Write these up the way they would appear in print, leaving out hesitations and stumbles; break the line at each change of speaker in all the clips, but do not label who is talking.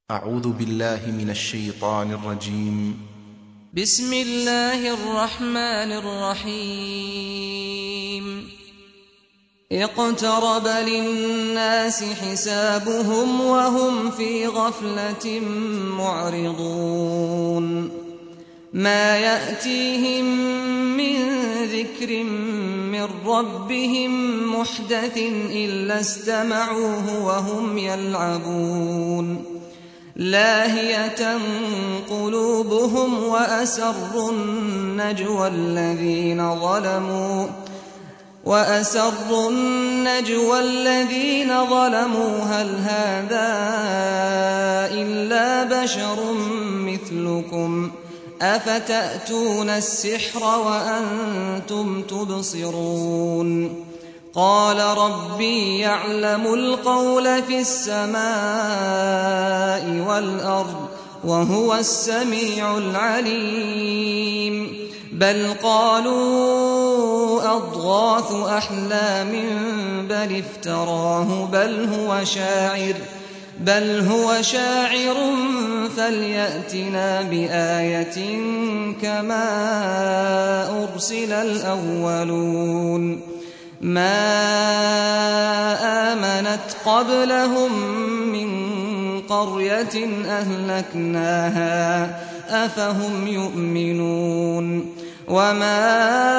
أعوذ بالله من الشيطان الرجيم.
بسم الله الرحمن الرحيم. اقترب للناس حسابهم وهم في غفلة معرضون. ما يأتيهم من ذكر من ربهم محدث إلا استمعوه وهم يلعبون. لاهية قلوبهم وأسروا النجوى الذين ظلموا هل هذا إلا بشر مثلكم أفتأتون السحر وأنتم تبصرون. قال ربي يعلم القول في السماء والأرض وهو السميع العليم. بل قالوا أضغاث أحلام بل افتراه بل هو شاعر فليأتنا بآية كما أرسل الأولون. ما آمنت قبلهم من قرية أهلكناها أفهم يؤمنون. وما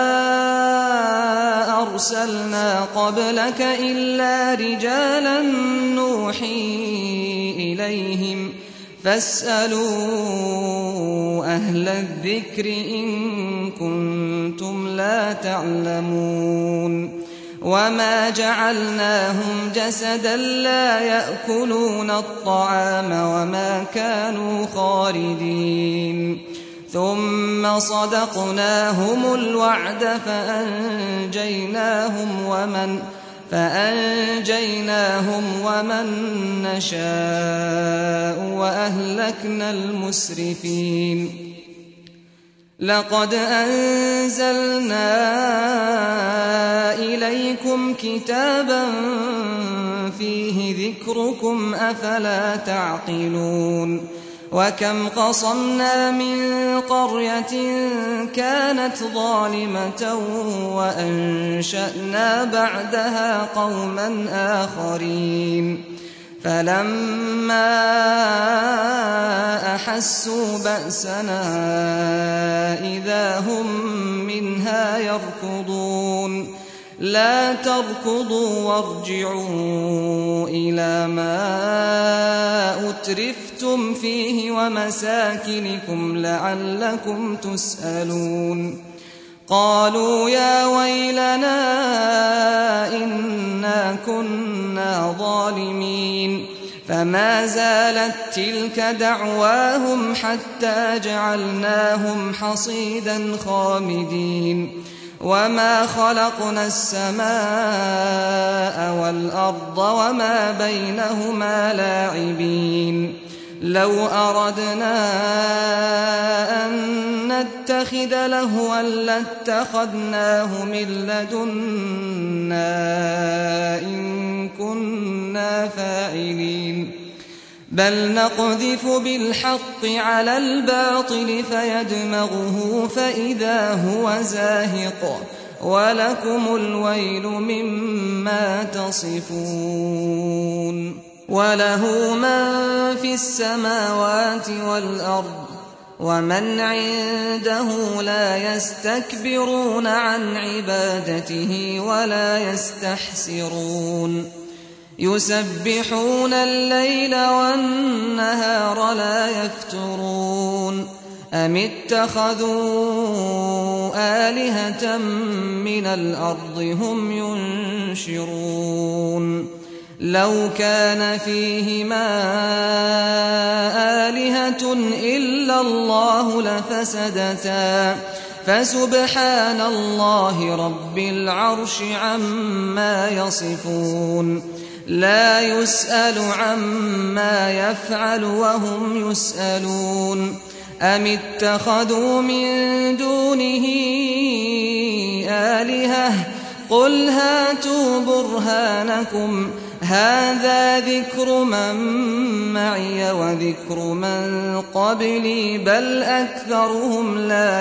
أرسلنا قبلك إلا رجالا نوحي إليهم فاسألوا أهل الذكر إن كنتم لا تعلمون. وما جعلناهم جسدا لا يأكلون الطعام وما كانوا خالدين. ثم صدقناهم الوعد فأنجيناهم ومن نشاء وأهلكنا المسرفين. لقد أنزلنا إليكم كتابا فيه ذكركم أفلا تعقلون. وكم قصمنا من قرية كانت ظالمة وأنشأنا بعدها قوما آخرين. فلما أحسوا بأسنا إذا هم منها يركضون. لا تركضوا وارجعوا إلى ما أترفتم فيه ومساكنكم لعلكم تسألون. قالوا يا ويلنا إنا كنا ظالمين. فما زالت تلك دعواهم حتى جعلناهم حصيدا خامدين. وما خلقنا السماء والأرض وما بينهما لاعبين. لو أردنا أن نتخذ لهوا لاتخذناه من لدنا إن كنا فاعلين. بل نقذف بالحق على الباطل فيدمغه فإذا هو زاهق ولكم الويل مما تصفون. وله من في السماوات والأرض ومن عنده لا يستكبرون عن عبادته ولا يستحسرون. يسبحون الليل والنهار لا يفترون. أم اتخذوا آلهة من الأرض هم ينشرون. لو كان فيهما آلهة إلا الله لفسدتا فسبحان الله رب العرش عما يصفون. لا يسأل عما يفعل وهم يسألون. أم اتخذوا من دونه آلهة قل هاتوا برهانكم هذا ذكر من معي وذكر من قبلي بل أكثرهم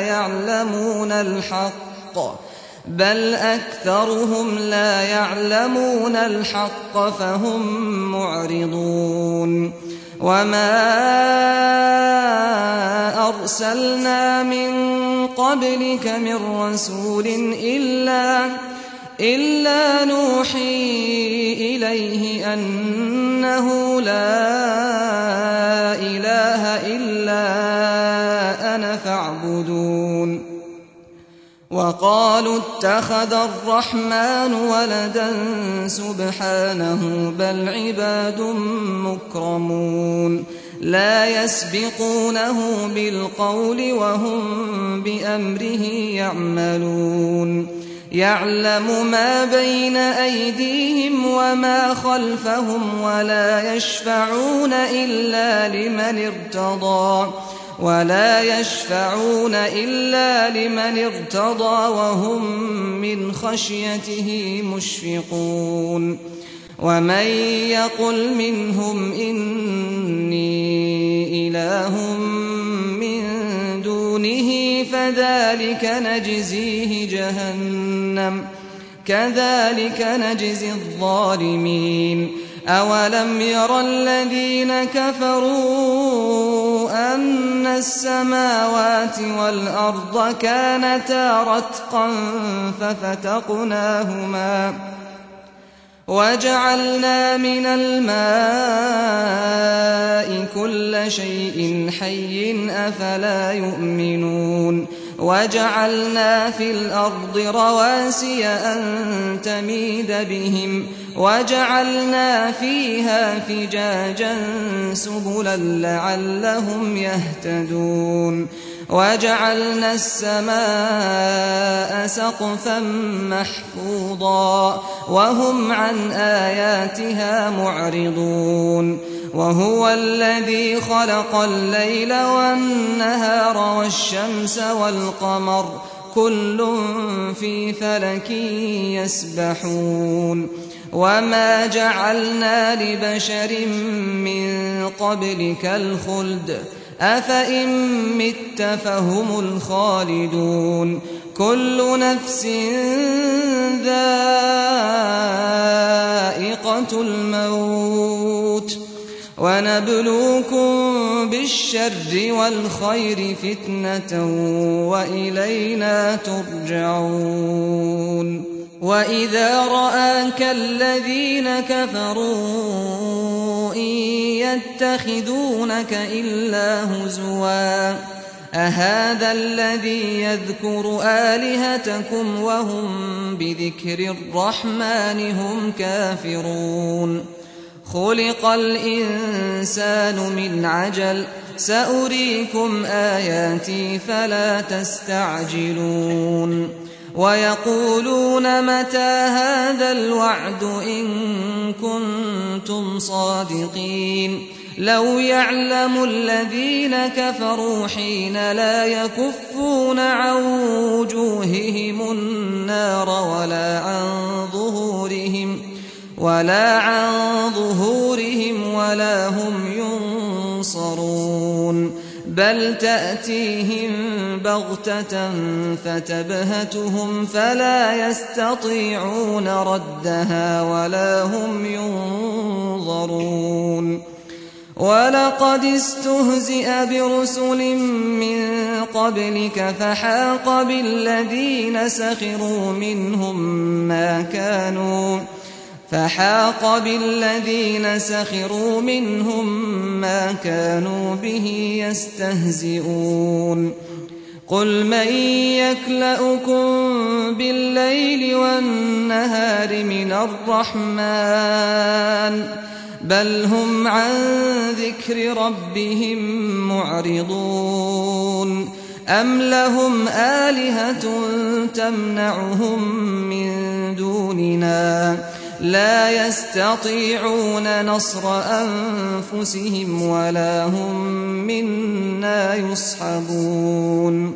لا يعلمون الحق فهم معرضون وما أرسلنا من قبلك من رسول إلا نوحي إليه أنه لا إله إلا أنا فاعبدون وقالوا اتخذ الرحمن ولدا سبحانه بل عباد مكرمون لا يسبقونه بالقول وهم بأمره يعملون يعلم ما بين أيديهم وما خلفهم ولا يشفعون إلا لمن ارتضى وهم من خشيته مشفقون ومن يقل منهم إني إله من دونه فذلك نجزيه جهنم كذلك نجزي الظالمين أولم ير الذين كفروا أن السماوات والأرض كانتا رتقا ففتقناهما وجعلنا من الماء كل شيء حي أفلا يؤمنون وجعلنا في الأرض رواسي أن تميد بهم وجعلنا فيها فجاجا سبلا لعلهم يهتدون وجعلنا السماء سقفا محفوظا وهم عن آياتها معرضون وهو الذي خلق الليل والنهار والشمس والقمر كل في فلك يسبحون وما جعلنا لبشر من قبلك الخلد أفإن مت فهم الخالدون كل نفس ذائقة الموت ونبلوكم بالشر والخير فتنة وإلينا ترجعون وإذا رآك الذين كفروا إن يتخذونك إلا هزوا أهذا الذي يذكر آلهتكم وهم بذكر الرحمن هم كافرون خلق الإنسان من عجل سأريكم آياتي فلا تستعجلون ويقولون متى هذا الوعد إن كنتم صادقين لو يعلم الذين كفروا حين لا يكفون عن وجوههم النار ولا عن ظهورهم ولا هم ينصرون بل تأتيهم بغتة فتبهتهم فلا يستطيعون ردها ولا هم ينظرون ولقد استهزئ برسل من قبلك فحاق بالذين سخروا منهم ما كانوا به يستهزئون قل من يكلؤكم بالليل والنهار من الرحمن بل هم عن ذكر ربهم معرضون أم لهم آلهة تمنعهم من دوننا لا يستطيعون نصر أنفسهم ولا هم منا يصحبون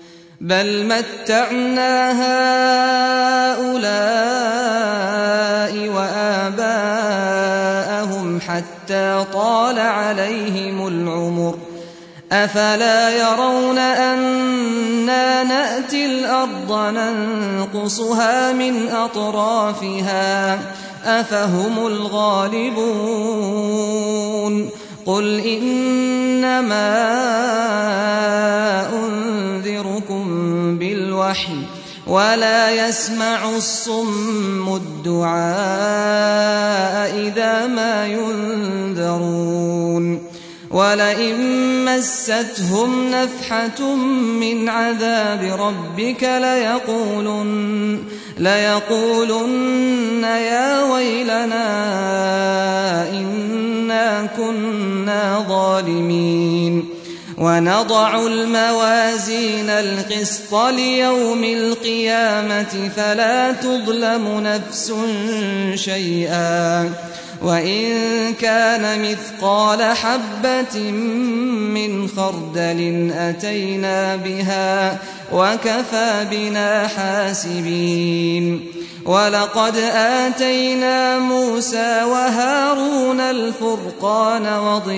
بل متعنا هؤلاء وآباءهم حتى طال عليهم العمر أفلا يرون أنا نأتي الأرض ننقصها من أطرافها أفهم الغالبون قل إنما أنذركم بالوحي ولا يسمع الصم الدعاء إذا ما ينذرون ولئن مستهم نفحة من عذاب ربك ليقولن يا ويلنا إنا كنا ظالمين ونضع الموازين القسط ليوم القيامة فلا تظلم نفس شيئا وإن كان مثقال حبة من خردل أتينا بها وكفى بنا حاسبين ولقد آتينا موسى وهارون الفرقان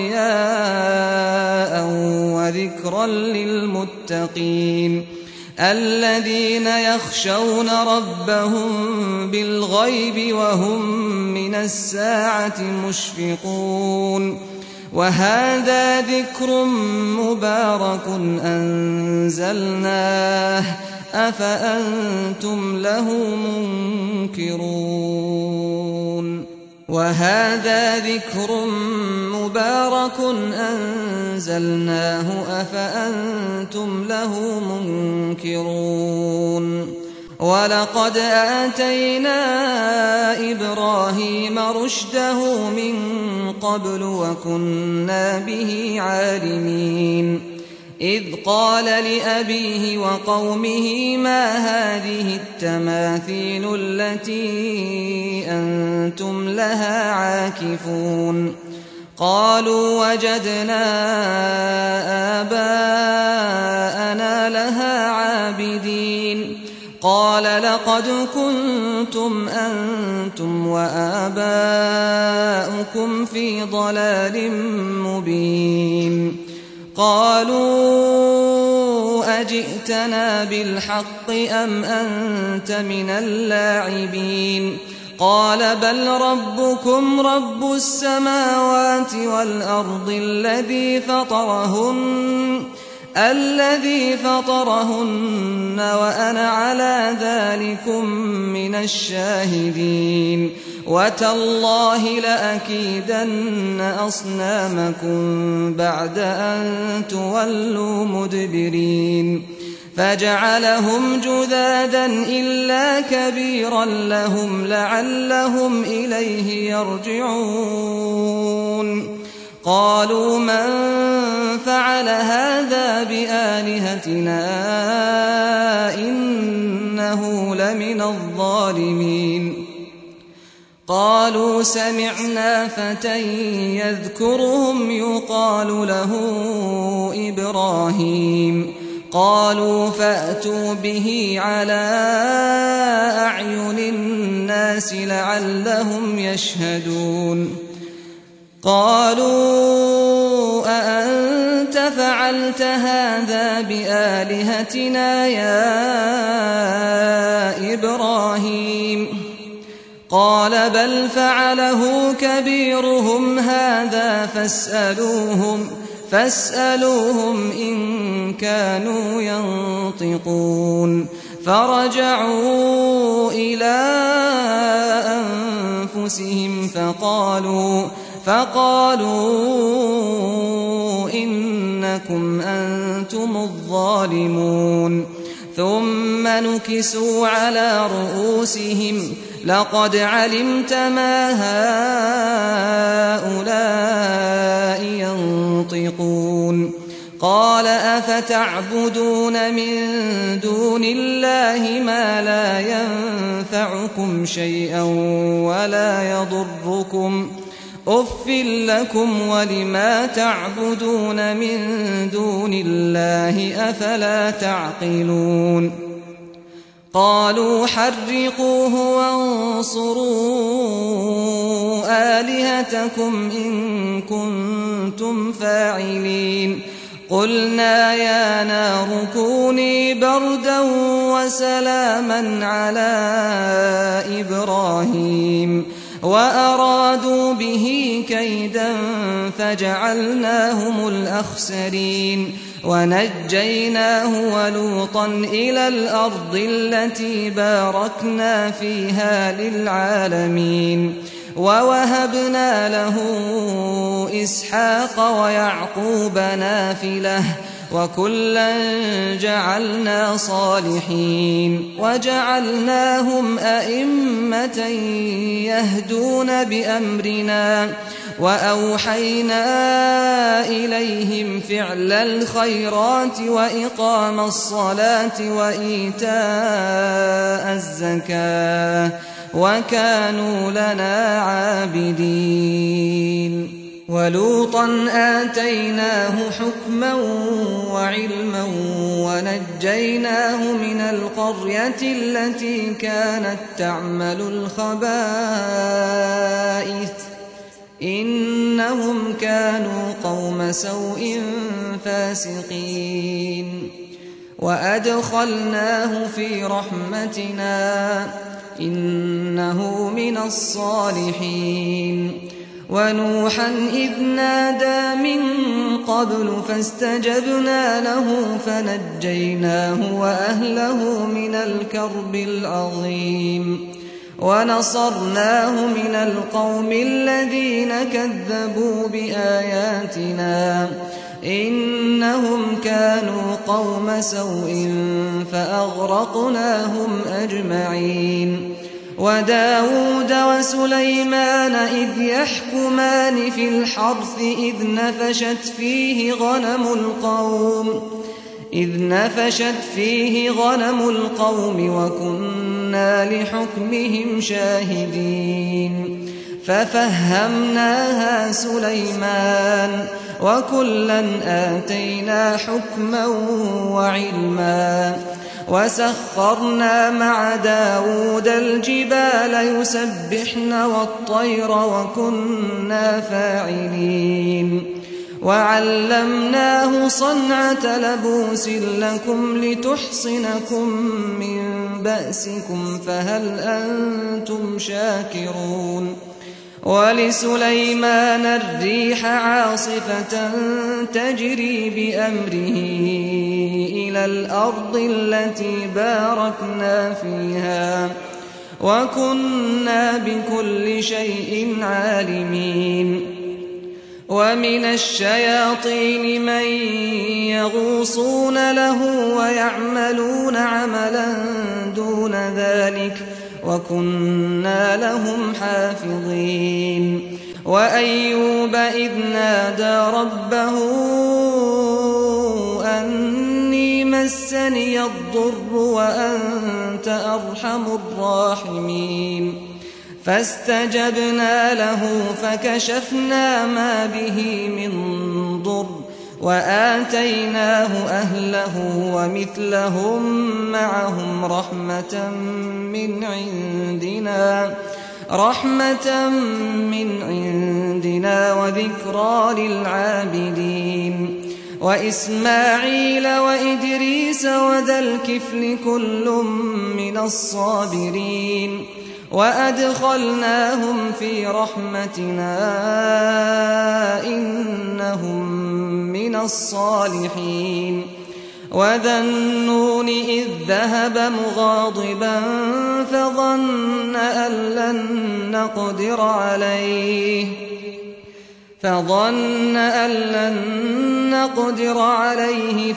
وضياء وذكرا للمتقين الذين يخشون ربهم بالغيب وهم من الساعة مشفقون وهذا ذكر مبارك أنزلناه أفأنتم له منكرون وهذا ذكر مبارك أنزلناه أفأنتم له منكرون ولقد آتينا إبراهيم رشده من قبل وكنا به عالمين إذ قال لأبيه وقومه ما هذه التماثيل التي أنتم لها عاكفون قالوا وجدنا آباءنا لها عابدين قال لقد كنتم أنتم وآباؤكم في ضلال مبين قالوا أجئتنا بالحق أم أنت من اللاعبين قال بل ربكم رب السماوات والأرض الذي فطرهن وأنا على ذلكم من الشاهدين وتالله لأكيدن أصنامكم بعد أن تولوا مدبرين فجعلهم جذاذا إلا كبيرا لهم لعلهم إليه يرجعون قالوا من فعل هذا بآلهتنا إنه لمن الظالمين قالوا سمعنا فتى يذكرهم يقال له إبراهيم قالوا فأتوا به على أعين الناس لعلهم يشهدون قالوا أأنت فعلت هذا بآلهتنا يا إبراهيم قال بل فعله كبيرهم هذا فاسألوهم إن كانوا ينطقون فرجعوا إلى أنفسهم فقالوا إنكم أنتم الظالمون ثم نكسوا على رؤوسهم لقد علمت ما هؤلاء ينطقون قال أفتعبدون من دون الله ما لا ينفعكم شيئا ولا يضركم أف لكم ولما تعبدون من دون الله أفلا تعقلون قالوا حرقوه وانصروا آلهتكم إن كنتم فاعلين قلنا يا نار كوني بردا وسلاما على إبراهيم وأرادوا به كيدا فجعلناهم الأخسرين ونجيناه ولوطا إلى الأرض التي باركنا فيها للعالمين ووهبنا له إسحاق ويعقوب نافلة وكلا جعلنا صالحين وجعلناهم أئمة يهدون بأمرنا وأوحينا إليهم فعل الخيرات وإقام الصلاة وإيتاء الزكاة وكانوا لنا عابدين ولوطا آتيناه حكما وعلما ونجيناه من القرية التي كانت تعمل الخبائث إنهم كانوا قوم سوء فاسقين وأدخلناه في رحمتنا إنه من الصالحين ونوحا إذ نادى من قبل فاستجبنا له فنجيناه وأهله من الكرب العظيم ونصرناه من القوم الذين كذبوا بآياتنا إنهم كانوا قوم سوء فأغرقناهم أجمعين وداود وسليمان إذ يحكمان في الحرث إذ نفشت فيه غنم القوم وكنا لحكمهم شاهدين ففهمناها سليمان وكلا آتينا حكما وعلما وسخرنا مع داود الجبال يسبحن والطير وكنا فاعلين وعلمناه صنعة لبوس لكم لتحصنكم من بأسكم فهل أنتم شاكرون ولسليمان الريح عاصفة تجري بأمره إلى الأرض التي باركنا فيها وكنا بكل شيء عالمين ومن الشياطين من يغوصون له ويعملون عملا دون ذلك وكنا لهم حافظين وأيوب إذ نادى ربه أني مسني الضر وأنت أرحم الراحمين فاستجبنا له فكشفنا ما به من ضر وآتيناه أهله ومثلهم معهم رحمة من عندنا وذكرى للعابدين وإسماعيل وإدريس وذا الكفل كل من الصابرين وأدخلناهم في رحمتنا إنهم من الصالحين وذا النون إذ ذهب مغاضبا فظن أن لن نقدر عليه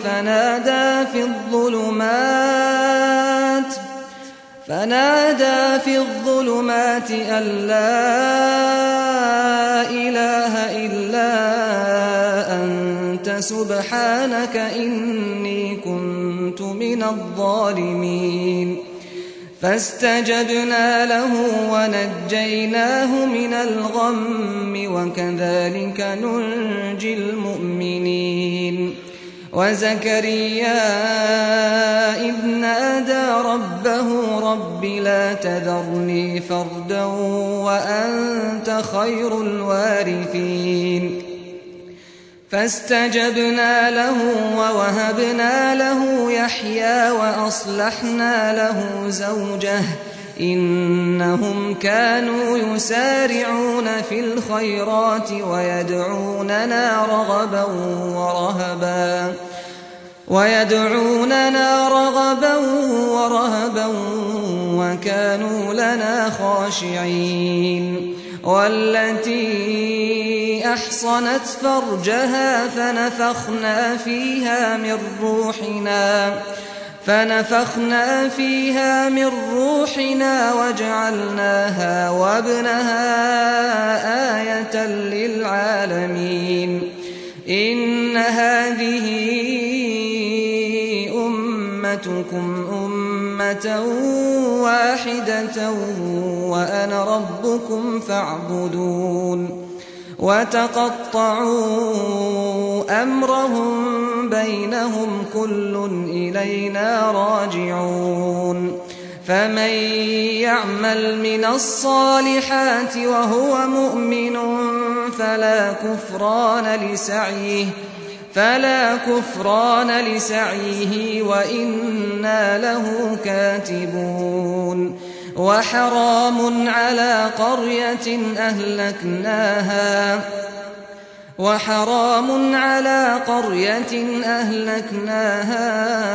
فنادى في الظلمات أن لا إله إلا أنت سبحانك إني كنت من الظالمين فاستجبنا له ونجيناه من الغم وكذلك ننجي المؤمنين وزكريا إذ نادى ربه رب لا تذرني فردا وأنت خير الوارثين فاستجبنا له ووهبنا له يحيى وأصلحنا له زوجه إنهم كانوا يسارعون في الخيرات ويدعوننا رغبا ورهبا وكانوا لنا خاشعين والتي أحصنت فرجها فنفخنا فيها من روحنا وجعلناها وابنها آية للعالمين إن هذه أمتكم أمة واحدة وأنا ربكم فاعبدون وتقطعوا أمرهم بينهم كل إلينا راجعون فمن يعمل من الصالحات وهو مؤمن فلا كفران لسعيه وإنا له كاتبون وحرام على قرية أهلكناها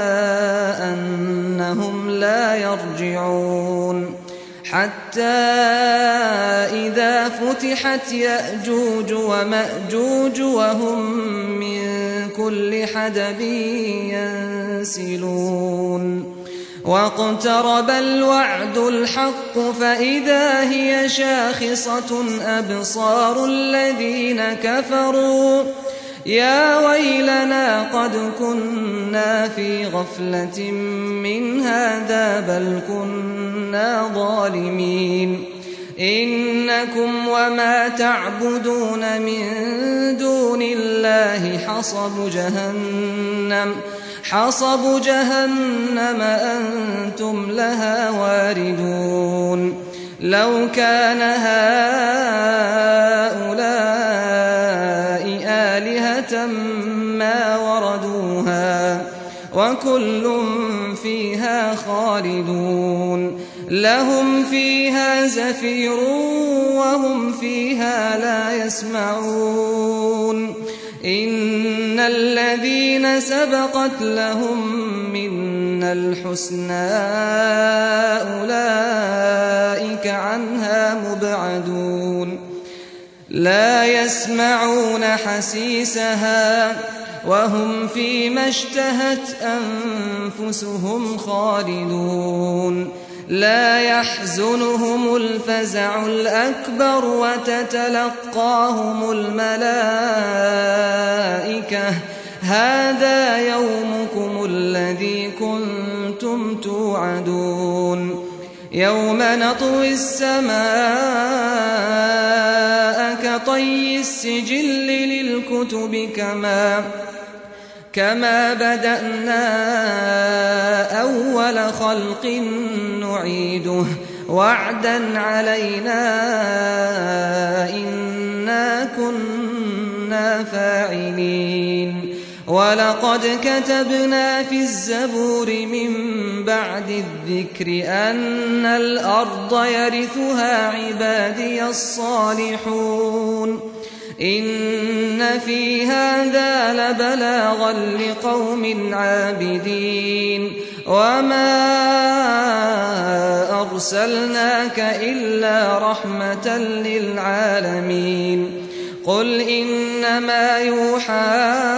أنهم لا يرجعون حتى إذا فتحت يأجوج ومأجوج وهم من كل حدب ينسلون واقترب الوعد الحق فإذا هي شاخصة أبصار الذين كفروا يا ويلنا قد كنا في غفلة من هذا بل كنا ظالمين إنكم وما تعبدون من دون الله حصب جهنم أنتم لها واردون لو كان هؤلاء آلهة ما وردوها وكل فيها خالدون لهم فيها زفير وهم فيها لا يسمعون إن الذين سبقت لهم منا الحسنى أولئك عنها مبعدون لا يسمعون حسيسها وهم فيما اشتهت أنفسهم خالدون لا يحزنهم الفزع الأكبر وتتلقاهم الملائكة هذا يومكم الذي كنتم توعدون يوم نطوي السماء كطي السجل للكتب كما بدأنا أول خلق نعيده وعدا علينا إنا كنا فاعلين ولقد كتبنا في الزبور من بعد الذكر أن الأرض يرثها عبادي الصالحون إن في هذا لبلاغا لقوم عابدين وما أرسلناك إلا رحمة للعالمين قل إنما يوحى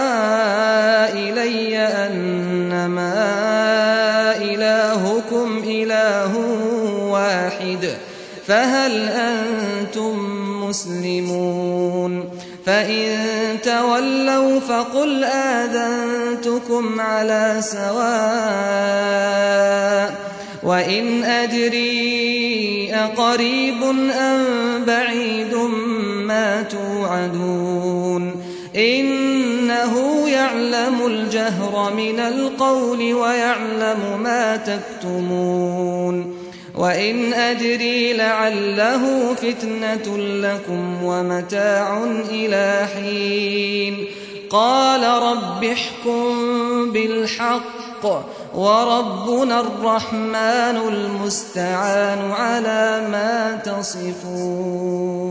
إلي أنما إلهكم إله واحد فهل أنتم مسلمون فإن تولوا فقل آذنتكم على سواء وإن أدري أقريب أم بعيد ما توعدون إنه يعلم الجهر من القول ويعلم ما تكتمون وإن أدري لعله فتنة لكم ومتاع إلى حين قال رب احكم بالحق وربنا الرحمن المستعان على ما تصفون